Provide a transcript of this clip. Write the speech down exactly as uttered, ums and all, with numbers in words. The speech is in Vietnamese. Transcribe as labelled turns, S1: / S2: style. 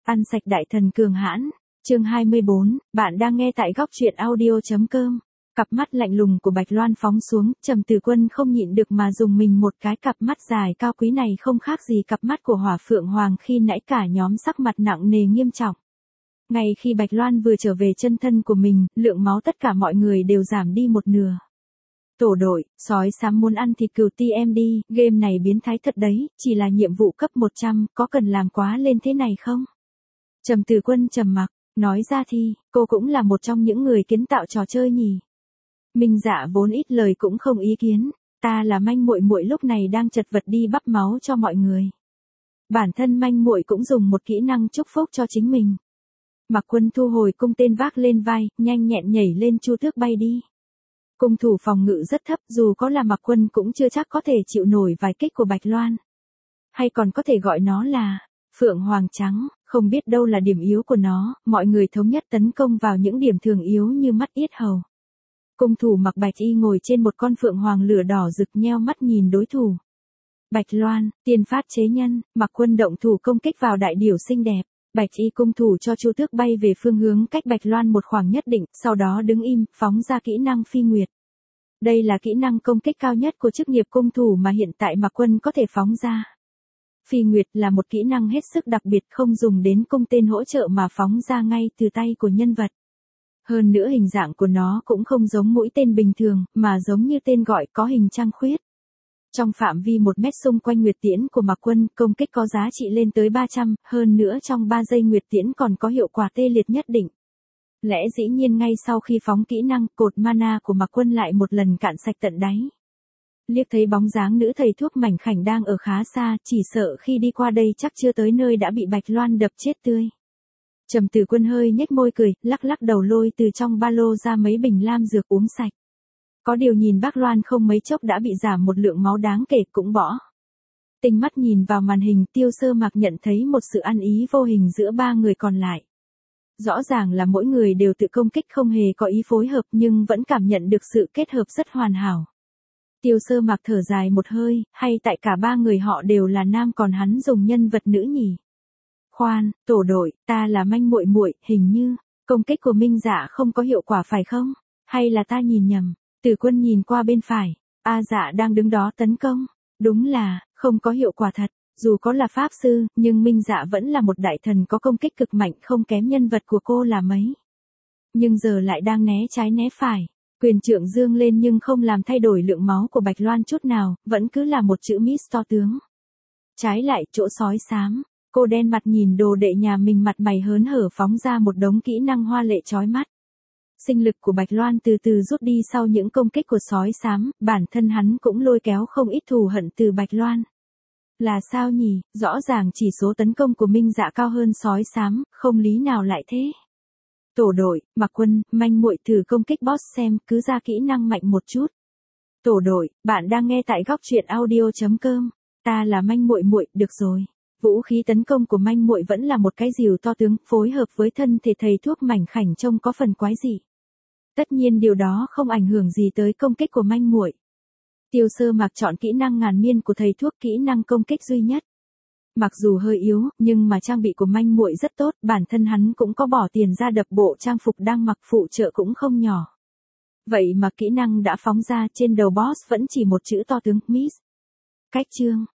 S1: Ăn sạch đại thần cường hãn. Chương hai mươi bốn, bạn đang nghe tại góc truyện audio chấm com. Cặp mắt lạnh lùng của Bạch Loan phóng xuống, Trầm Tử Quân không nhịn được mà dùng mình một cái, cặp mắt dài cao quý này không khác gì cặp mắt của Hỏa Phượng Hoàng khi nãy, cả nhóm sắc mặt nặng nề nghiêm trọng. Ngay khi Bạch Loan vừa trở về chân thân của mình, lượng máu tất cả mọi người đều giảm đi một nửa. Tổ đội, sói xám muốn ăn thịt cừu tê em đi, game này biến thái thật đấy, chỉ là nhiệm vụ cấp một trăm, có cần làm quá lên thế này không? Trầm Tử Quân trầm mặc, nói ra thì, cô cũng là một trong những người kiến tạo trò chơi nhỉ. Minh Dạ vốn ít lời cũng không ý kiến, ta là manh muội muội lúc này đang chật vật đi bắp máu cho mọi người. Bản thân manh muội cũng dùng một kỹ năng chúc phúc cho chính mình. Mạc Quân thu hồi cung tên vác lên vai, nhanh nhẹn nhảy lên chu tước bay đi. Cung thủ phòng ngự rất thấp, dù có là Mạc Quân cũng chưa chắc có thể chịu nổi vài kích của Bạch Loan. Hay còn có thể gọi nó là Phượng Hoàng Trắng, không biết đâu là điểm yếu của nó, mọi người thống nhất tấn công vào những điểm thường yếu như mắt yết hầu. Cung thủ mặc bạch y ngồi trên một con phượng hoàng lửa đỏ rực nheo mắt nhìn đối thủ. Bạch Loan, tiên phát chế nhân, Mạc Quân động thủ công kích vào đại điểu xinh đẹp. Bạch y cung thủ cho chu tước bay về phương hướng cách Bạch Loan một khoảng nhất định, sau đó đứng im, phóng ra kỹ năng phi nguyệt. Đây là kỹ năng công kích cao nhất của chức nghiệp cung thủ mà hiện tại Mạc Quân có thể phóng ra. Phi nguyệt là một kỹ năng hết sức đặc biệt, không dùng đến cung tên hỗ trợ mà phóng ra ngay từ tay của nhân vật. Hơn nữa hình dạng của nó cũng không giống mũi tên bình thường, mà giống như tên gọi, có hình trăng khuyết. Trong phạm vi một mét xung quanh nguyệt tiễn của Mạc Quân, công kích có giá trị lên tới ba trăm, hơn nữa trong ba giây nguyệt tiễn còn có hiệu quả tê liệt nhất định. Lẽ dĩ nhiên ngay sau khi phóng kỹ năng, cột mana của Mạc Quân lại một lần cạn sạch tận đáy. Liếc thấy bóng dáng nữ thầy thuốc mảnh khảnh đang ở khá xa, chỉ sợ khi đi qua đây chắc chưa tới nơi đã bị Bạch Loan đập chết tươi. Trầm Tử Quân hơi nhếch môi cười, lắc lắc đầu lôi từ trong ba lô ra mấy bình lam dược uống sạch. Có điều nhìn bác Loan không mấy chốc đã bị giảm một lượng máu đáng kể, cũng bỏ. Tinh mắt nhìn vào màn hình, Tiêu Sơ Mạc nhận thấy một sự ăn ý vô hình giữa ba người còn lại. Rõ ràng là mỗi người đều tự công kích, không hề có ý phối hợp, nhưng vẫn cảm nhận được sự kết hợp rất hoàn hảo. Tiêu Sơ Mạc thở dài một hơi, hay tại cả ba người họ đều là nam còn hắn dùng nhân vật nữ nhỉ? Khoan, tổ đội, ta là manh muội muội, hình như công kích của Minh Dạ không có hiệu quả phải không? Hay là ta nhìn nhầm? Tử Quân nhìn qua bên phải, A Dạ đang đứng đó tấn công, đúng là không có hiệu quả thật. Dù có là pháp sư, nhưng Minh Dạ vẫn là một đại thần có công kích cực mạnh, không kém nhân vật của cô là mấy. Nhưng giờ lại đang né trái né phải, quyền trượng dương lên nhưng không làm thay đổi lượng máu của Bạch Loan chút nào, vẫn cứ là một chữ miss to tướng. Trái lại chỗ sói xám, cô đen mặt nhìn đồ đệ nhà mình mặt mày hớn hở phóng ra một đống kỹ năng hoa lệ chói mắt. Sinh lực của Bạch Loan từ từ rút đi sau những công kích của sói xám, bản thân hắn cũng lôi kéo không ít thù hận từ Bạch Loan. Là sao nhỉ, rõ ràng chỉ số tấn công của Minh Dạ cao hơn sói xám, không lý nào lại thế. Tổ đội, Mạc Quân, manh muội thử công kích boss xem, cứ ra kỹ năng mạnh một chút. Tổ đội, bạn đang nghe tại góc truyện audio chấm com. Ta là manh muội muội, được rồi. Vũ khí tấn công của manh muội vẫn là một cái rìu to tướng, phối hợp với thân thể thầy thuốc mảnh khảnh trông có phần quái dị. Tất nhiên điều đó không ảnh hưởng gì tới công kích của manh muội. Tiêu Sơ Mạc chọn kỹ năng ngàn niên của thầy thuốc, kỹ năng công kích duy nhất. Mặc dù hơi yếu, nhưng mà trang bị của manh muội rất tốt, bản thân hắn cũng có bỏ tiền ra đập bộ trang phục đang mặc, phụ trợ cũng không nhỏ. Vậy mà kỹ năng đã phóng ra, trên đầu boss vẫn chỉ một chữ to tướng, miss. Cách chương,